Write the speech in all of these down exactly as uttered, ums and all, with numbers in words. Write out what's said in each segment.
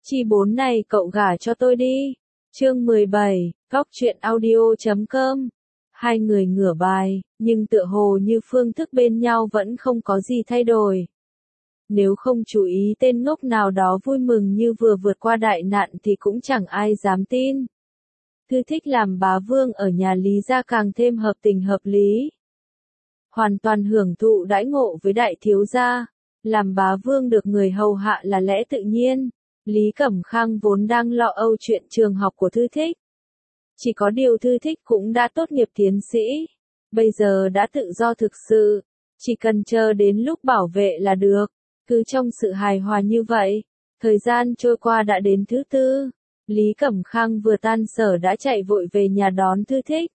Chi bốn này cậu gả cho tôi đi. Chương mười bảy, góc truyện audio chấm com. Hai người ngửa bài, nhưng tựa hồ như phương thức bên nhau vẫn không có gì thay đổi. Nếu không chú ý tên ngốc nào đó vui mừng như vừa vượt qua đại nạn thì cũng chẳng ai dám tin. Thư thích làm bá vương ở nhà Lý gia càng thêm hợp tình hợp lý. Hoàn toàn hưởng thụ đãi ngộ với đại thiếu gia, làm bá vương được người hầu hạ là lẽ tự nhiên. Lý Cẩm Khang vốn đang lo âu chuyện trường học của Thư thích. Chỉ có điều Thư thích cũng đã tốt nghiệp tiến sĩ, bây giờ đã tự do thực sự, chỉ cần chờ đến lúc bảo vệ là được. Cứ trong sự hài hòa như vậy, thời gian trôi qua đã đến thứ tư, Lý Cẩm Khang vừa tan sở đã chạy vội về nhà đón Thư thích.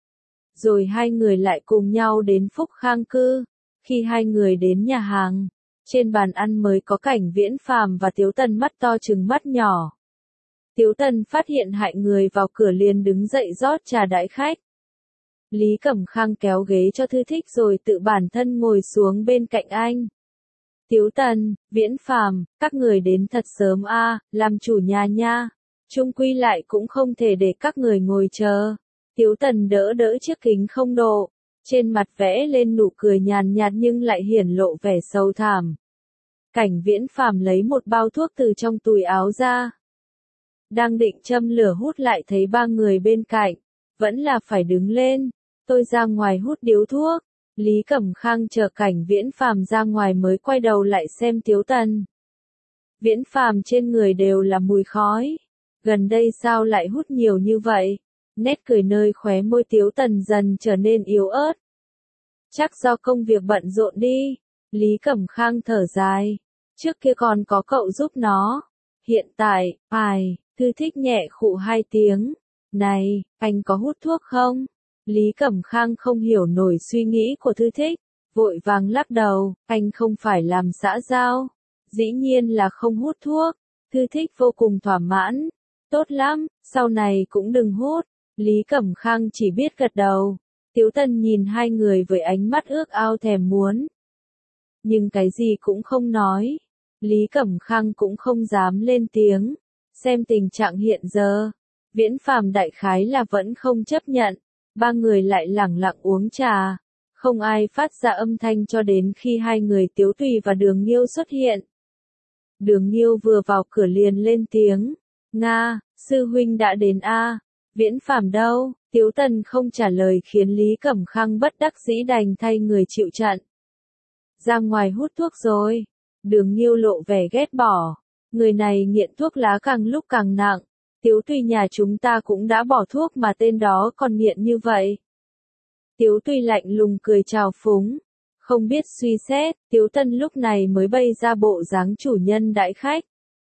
Rồi hai người lại cùng nhau đến Phúc Khang cư. Khi hai người đến nhà hàng, trên bàn ăn mới có Cảnh Viễn Phàm và Tiếu Tần mắt to trừng mắt nhỏ. Tiếu Tần phát hiện hại người vào cửa liền đứng dậy rót trà đãi khách. Lý Cẩm Khang kéo ghế cho Thư thích rồi tự bản thân ngồi xuống bên cạnh anh. Tiếu Tần, Viễn Phàm, các người đến thật sớm a, à, làm chủ nhà nha. Chung quy lại cũng không thể để các người ngồi chờ. Tiếu Tần đỡ đỡ chiếc kính không độ, trên mặt vẽ lên nụ cười nhàn nhạt nhưng lại hiển lộ vẻ sâu thẳm. Cảnh Viễn Phàm lấy một bao thuốc từ trong túi áo ra. Đang định châm lửa hút lại thấy ba người bên cạnh, vẫn là phải đứng lên. Tôi ra ngoài hút điếu thuốc. Lý Cẩm Khang chờ Cảnh Viễn Phàm ra ngoài mới quay đầu lại xem Tiếu Tần. Viễn Phàm trên người đều là mùi khói. Gần đây sao lại hút nhiều như vậy? Nét cười nơi khóe môi Tiếu Tần dần trở nên yếu ớt. Chắc do công việc bận rộn đi. Lý Cẩm Khang thở dài. Trước kia còn có cậu giúp nó. Hiện tại, ai, Thư thích nhẹ khụ hai tiếng. Này, anh có hút thuốc không? Lý Cẩm Khang không hiểu nổi suy nghĩ của Thư thích. Vội vàng lắc đầu, anh không phải làm xã giao. Dĩ nhiên là không hút thuốc. Thư thích vô cùng thỏa mãn. Tốt lắm, sau này cũng đừng hút. Lý Cẩm Khang chỉ biết gật đầu. Tiếu Tần nhìn hai người với ánh mắt ước ao thèm muốn. Nhưng cái gì cũng không nói. Lý Cẩm Khang cũng không dám lên tiếng. Xem tình trạng hiện giờ, Viễn Phàm đại khái là vẫn không chấp nhận. Ba người lại lẳng lặng uống trà. Không ai phát ra âm thanh cho đến khi hai người Tiếu Tùy và Đường Nghiêu xuất hiện. Đường Nghiêu vừa vào cửa liền lên tiếng. Nga, sư huynh đã đến a. Viễn Phàm đâu? Tiếu Tần không trả lời khiến Lý Cẩm Khang bất đắc dĩ đành thay người chịu trận. Ra ngoài hút thuốc rồi. Đường Nghiêu lộ vẻ ghét bỏ. Người này nghiện thuốc lá càng lúc càng nặng. Tiếu Tùy nhà chúng ta cũng đã bỏ thuốc mà tên đó còn nghiện như vậy. Tiếu Tùy lạnh lùng cười trào phúng. Không biết suy xét, Tiếu Tần lúc này mới bày ra bộ dáng chủ nhân đãi khách.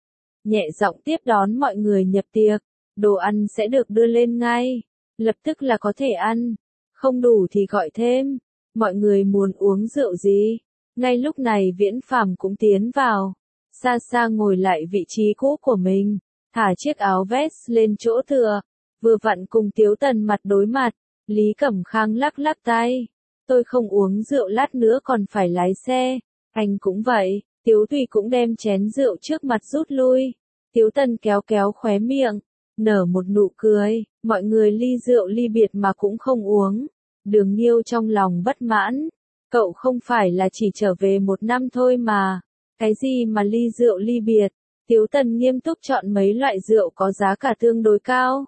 Nhẹ giọng tiếp đón mọi người nhập tiệc. Đồ ăn sẽ được đưa lên ngay. Lập tức là có thể ăn. Không đủ thì gọi thêm. Mọi người muốn uống rượu gì? Ngay lúc này Viễn Phàm cũng tiến vào. Xa xa ngồi lại vị trí cũ của mình. Thả chiếc áo vest lên chỗ tựa. Vừa vặn cùng Tiếu Tần mặt đối mặt. Lý Cẩm Khang lắc lắc tay. Tôi không uống rượu lát nữa còn phải lái xe. Anh cũng vậy. Tiếu Tùy cũng đem chén rượu trước mặt rút lui. Tiếu Tần kéo kéo khóe miệng. Nở một nụ cười, mọi người ly rượu ly biệt mà cũng không uống. Đường Nghiêu trong lòng bất mãn. Cậu không phải là chỉ trở về một năm thôi mà. Cái gì mà ly rượu ly biệt? Tiếu Tần nghiêm túc chọn mấy loại rượu có giá cả tương đối cao.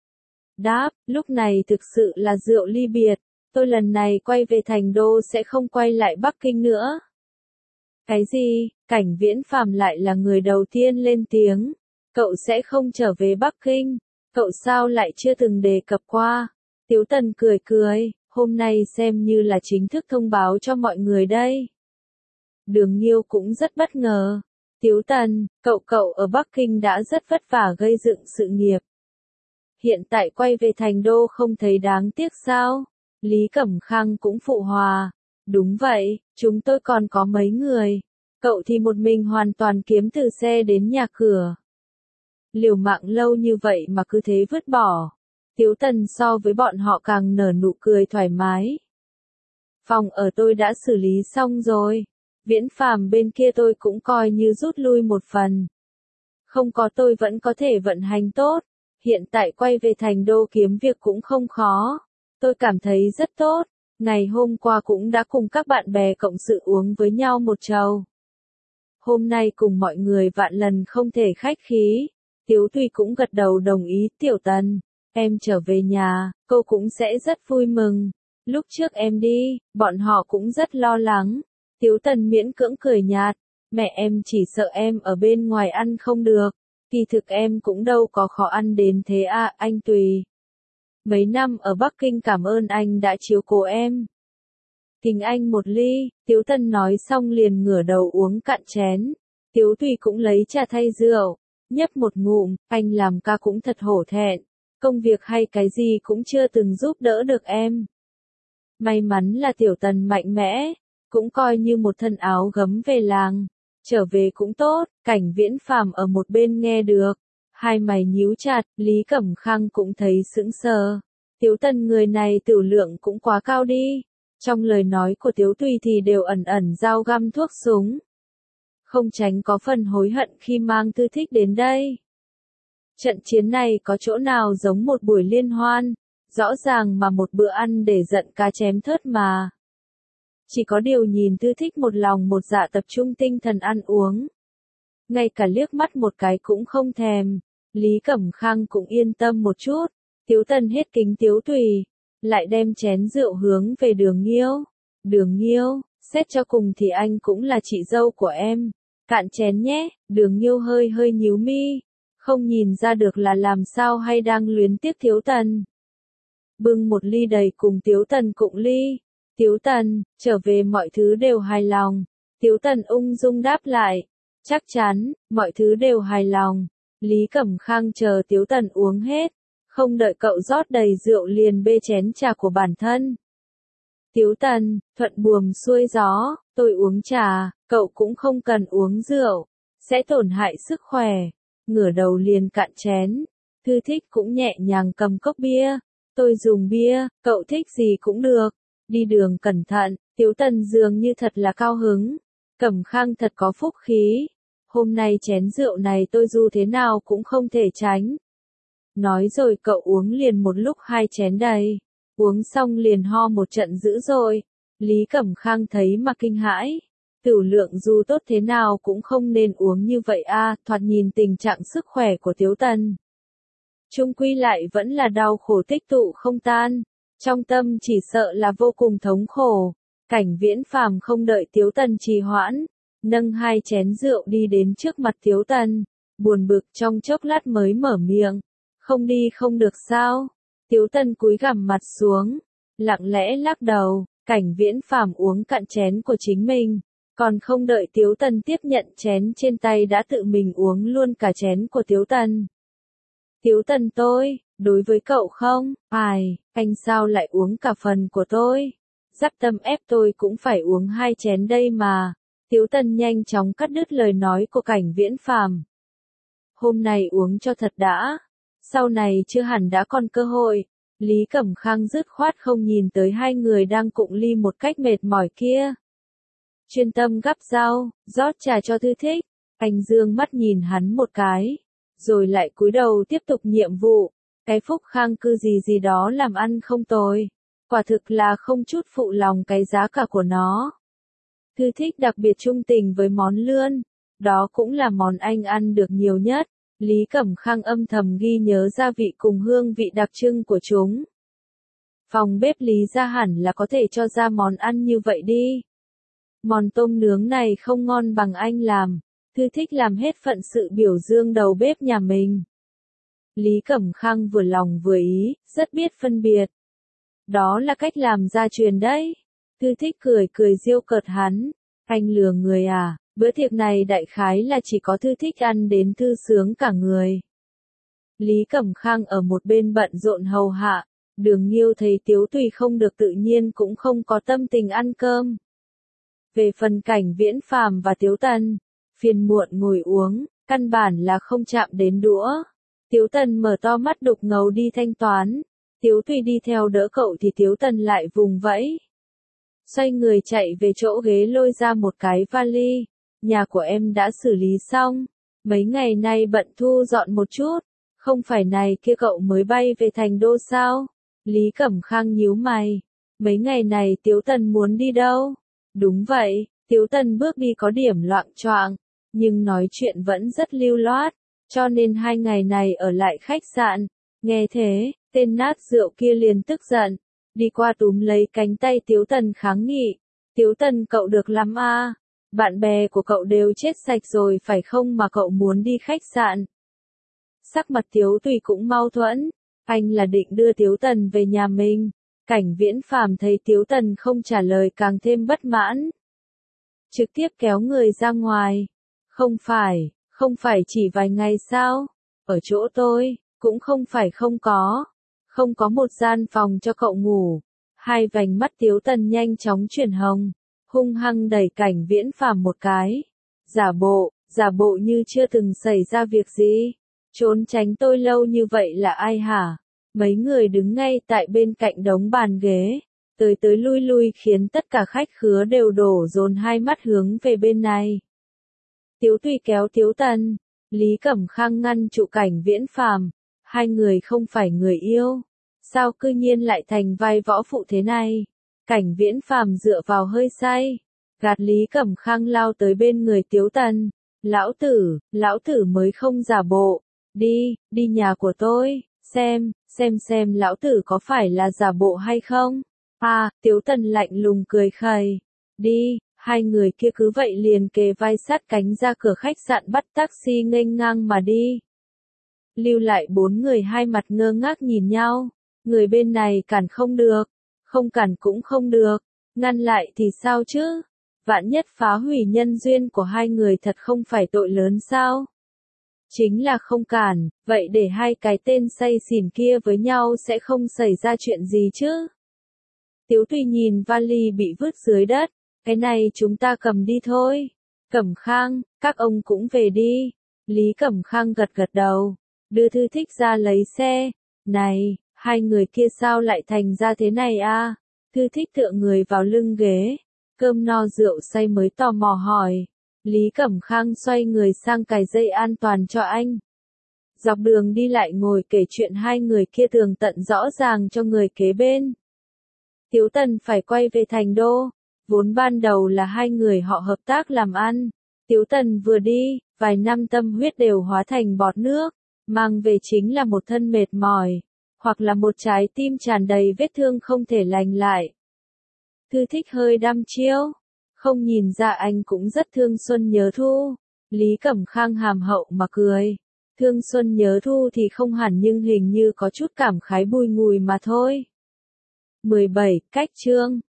Đáp, lúc này thực sự là rượu ly biệt. Tôi lần này quay về Thành Đô sẽ không quay lại Bắc Kinh nữa. Cái gì? Cảnh Viễn Phàm lại là người đầu tiên lên tiếng. Cậu sẽ không trở về Bắc Kinh. Cậu sao lại chưa từng đề cập qua? Tiếu Tần cười cười, hôm nay xem như là chính thức thông báo cho mọi người đây. Đường Nghiêu cũng rất bất ngờ. Tiếu Tần, cậu cậu ở Bắc Kinh đã rất vất vả gây dựng sự nghiệp. Hiện tại quay về Thành Đô không thấy đáng tiếc sao? Lý Cẩm Khang cũng phụ hòa. Đúng vậy, chúng tôi còn có mấy người. Cậu thì một mình hoàn toàn kiếm từ xe đến nhà cửa. Liều mạng lâu như vậy mà cứ thế vứt bỏ. Tiếu Tần so với bọn họ càng nở nụ cười thoải mái. Phòng ở tôi đã xử lý xong rồi. Viễn Phàm bên kia tôi cũng coi như rút lui một phần. Không có tôi vẫn có thể vận hành tốt. Hiện tại quay về thành đô kiếm việc cũng không khó. Tôi cảm thấy rất tốt. Ngày hôm qua cũng đã cùng các bạn bè cộng sự uống với nhau một chầu. Hôm nay cùng mọi người vạn lần không thể khách khí. Tiếu Tùy cũng gật đầu đồng ý. Tiểu Tần, em trở về nhà, cô cũng sẽ rất vui mừng. Lúc trước em đi, bọn họ cũng rất lo lắng. Tiếu Tần miễn cưỡng cười nhạt. Mẹ em chỉ sợ em ở bên ngoài ăn không được. Kỳ thực em cũng đâu có khó ăn đến thế à, anh Tùy. Mấy năm ở Bắc Kinh cảm ơn anh đã chiếu cố em. Kính anh một ly, Tiếu Tần nói xong liền ngửa đầu uống cạn chén. Tiếu Tùy cũng lấy trà thay rượu, nhấp một ngụm, anh làm ca cũng thật hổ thẹn. Công việc hay cái gì cũng chưa từng giúp đỡ được em. May mắn là Tiểu Tần mạnh mẽ, cũng coi như một thân áo gấm về làng. Trở về cũng tốt, Cảnh Viễn Phàm ở một bên nghe được. Hai mày nhíu chặt, Lý Cẩm Khang cũng thấy sững sờ. Tiếu Tần người này tửu lượng cũng quá cao đi. Trong lời nói của Tiếu Tùy thì đều ẩn ẩn dao găm thuốc súng. Không tránh có phần hối hận khi mang Thư Thích đến đây. Trận chiến này có chỗ nào giống một buổi liên hoan, rõ ràng mà một bữa ăn để giận cá chém thớt mà. Chỉ có điều nhìn Thư Thích một lòng một dạ tập trung tinh thần ăn uống. Ngay cả liếc mắt một cái cũng không thèm, Lý Cẩm Khang cũng yên tâm một chút. Tiếu Tần hết kính Tiếu Tùy, lại đem chén rượu hướng về Đường Nghiêu. Đường Nghiêu, xét cho cùng thì anh cũng là chị dâu của em. Cạn chén nhé, Đường Nghiêu hơi hơi nhíu mi, không nhìn ra được là làm sao hay đang luyến tiếc Tiếu Tần. Bưng một ly đầy cùng Tiếu Tần cụng ly. Tiếu Tần, trở về mọi thứ đều hài lòng. Tiếu Tần ung dung đáp lại. Chắc chắn, mọi thứ đều hài lòng. Lý Cẩm Khang chờ Tiếu Tần uống hết. Không đợi cậu rót đầy rượu liền bê chén trà của bản thân. Tiếu Tần, thuận buồm xuôi gió, tôi uống trà, cậu cũng không cần uống rượu. Sẽ tổn hại sức khỏe. Ngửa đầu liền cạn chén. Thư Thích cũng nhẹ nhàng cầm cốc bia. Tôi dùng bia, cậu thích gì cũng được. Đi đường cẩn thận, Tiếu Tần dường như thật là cao hứng. Cẩm Khang thật có phúc khí. Hôm nay chén rượu này tôi dù thế nào cũng không thể tránh. Nói rồi cậu uống liền một lúc hai chén đầy. Uống xong liền ho một trận dữ dội. Lý Cẩm Khang thấy mà kinh hãi. Tửu lượng dù tốt thế nào cũng không nên uống như vậy a, thoạt nhìn tình trạng sức khỏe của Tiếu Tần. Chung quy lại vẫn là đau khổ tích tụ không tan. Trong tâm chỉ sợ là vô cùng thống khổ. Cảnh Viễn Phàm không đợi Tiếu Tần trì hoãn, nâng hai chén rượu đi đến trước mặt Tiếu Tần, buồn bực trong chốc lát mới mở miệng. Không đi không được sao? Tiếu Tần cúi gằm mặt xuống, lặng lẽ lắc đầu. Cảnh Viễn Phàm uống cạn chén của chính mình, còn không đợi Tiếu Tần tiếp nhận chén trên tay đã tự mình uống luôn cả chén của Tiếu Tần. Tiếu Tần tôi, đối với cậu không, ai, anh sao lại uống cả phần của tôi? Dắt tâm ép tôi cũng phải uống hai chén đây mà. Tiếu Tần nhanh chóng cắt đứt lời nói của Cảnh Viễn Phàm. Hôm nay uống cho thật đã, sau này chưa hẳn đã còn cơ hội. Lý Cẩm Khang dứt khoát không nhìn tới hai người đang cụng ly một cách mệt mỏi kia. Chuyên tâm gắp rau, rót trà cho Thư Thích. Anh dương mắt nhìn hắn một cái, rồi lại cúi đầu tiếp tục nhiệm vụ. Cái Phúc Khang cư gì gì đó làm ăn không tồi. Quả thực là không chút phụ lòng cái giá cả của nó. Thư Thích đặc biệt trung tình với món lươn. Đó cũng là món anh ăn được nhiều nhất. Lý Cẩm Khang âm thầm ghi nhớ gia vị cùng hương vị đặc trưng của chúng. Phòng bếp Lý gia hẳn là có thể cho ra món ăn như vậy đi. Món tôm nướng này không ngon bằng anh làm. Thư Thích làm hết phận sự biểu dương đầu bếp nhà mình. Lý Cẩm Khang vừa lòng vừa ý, rất biết phân biệt. Đó là cách làm gia truyền đấy. Thư Thích cười cười giễu cợt hắn. Anh lừa người à, bữa tiệc này đại khái là chỉ có Thư Thích ăn đến thư sướng cả người. Lý Cẩm Khang ở một bên bận rộn hầu hạ. Đường Nghiêu thấy Tiếu Tùy không được tự nhiên cũng không có tâm tình ăn cơm. Về phần Cảnh Viễn Phàm và Tiếu Tần, phiền muộn ngồi uống, căn bản là không chạm đến đũa. Tiếu Tần mở to mắt đục ngầu đi thanh toán. Tiếu Tùy đi theo đỡ cậu thì Tiếu Tần lại vùng vẫy. Xoay người chạy về chỗ ghế lôi ra một cái vali. Nhà của em đã xử lý xong. Mấy ngày nay bận thu dọn một chút, không phải này kia cậu mới bay về thành đô sao? Lý Cẩm Khang nhíu mày, mấy ngày này Tiếu Tần muốn đi đâu? Đúng vậy, Tiếu Tần bước đi có điểm loạng choạng, nhưng nói chuyện vẫn rất lưu loát, cho nên hai ngày này ở lại khách sạn. Nghe thế, tên nát rượu kia liền tức giận, đi qua túm lấy cánh tay Tiếu Tần kháng nghị. Tiếu Tần cậu được lắm a, bạn bè của cậu đều chết sạch rồi phải không mà cậu muốn đi khách sạn. Sắc mặt Tiếu Tùy cũng mâu thuẫn, anh là định đưa Tiếu Tần về nhà mình. Cảnh Viễn Phàm thấy Tiếu Tần không trả lời càng thêm bất mãn. Trực tiếp kéo người ra ngoài. Không phải, không phải chỉ vài ngày sao? Ở chỗ tôi, cũng không phải không có. Không có một gian phòng cho cậu ngủ. Hai vành mắt Tiếu Tần nhanh chóng chuyển hồng, hung hăng đẩy Cảnh Viễn Phàm một cái. Giả bộ, giả bộ như chưa từng xảy ra việc gì. Trốn tránh tôi lâu như vậy là ai hả? Mấy người đứng ngay tại bên cạnh đống bàn ghế, tới tới lui lui khiến tất cả khách khứa đều đổ dồn hai mắt hướng về bên này. Tiếu Tùy kéo Tiếu Tần, Lý Cẩm Khang ngăn trụ Cảnh Viễn Phàm, hai người không phải người yêu, sao cư nhiên lại thành vai võ phụ thế này? Cảnh Viễn Phàm dựa vào hơi say, gạt Lý Cẩm Khang lao tới bên người Tiếu Tần, lão tử, lão tử mới không giả bộ, đi, đi nhà của tôi, xem, xem xem lão tử có phải là giả bộ hay không? À, Tiếu Tần lạnh lùng cười khẩy, đi. Hai người kia cứ vậy liền kề vai sát cánh ra cửa khách sạn bắt taxi nghênh ngang mà đi. Lưu lại bốn người hai mặt ngơ ngác nhìn nhau, người bên này cản không được, không cản cũng không được, ngăn lại thì sao chứ? Vạn nhất phá hủy nhân duyên của hai người thật không phải tội lớn sao? Chính là không cản, vậy để hai cái tên say xỉn kia với nhau sẽ không xảy ra chuyện gì chứ? Tiếu Tùy nhìn vali bị vứt dưới đất. Cái này chúng ta cầm đi thôi. Cẩm Khang, các ông cũng về đi. Lý Cẩm Khang gật gật đầu, đưa Thư Thích ra lấy xe. Này, hai người kia sao lại thành ra thế này a? Thư Thích tựa người vào lưng ghế, cơm no rượu say mới tò mò hỏi. Lý Cẩm Khang xoay người sang cài dây an toàn cho anh. Dọc đường đi lại ngồi kể chuyện hai người kia tường tận rõ ràng cho người kế bên. Tiếu Tần phải quay về thành đô. Vốn ban đầu là hai người họ hợp tác làm ăn. Tiếu Tần vừa đi, vài năm tâm huyết đều hóa thành bọt nước, mang về chính là một thân mệt mỏi, hoặc là một trái tim tràn đầy vết thương không thể lành lại. Thư Thích hơi đăm chiêu, không nhìn ra anh cũng rất thương Xuân Nhớ Thu. Lý Cẩm Khang hàm hậu mà cười, thương Xuân Nhớ Thu thì không hẳn nhưng hình như có chút cảm khái bùi ngùi mà thôi. mười bảy, cách chương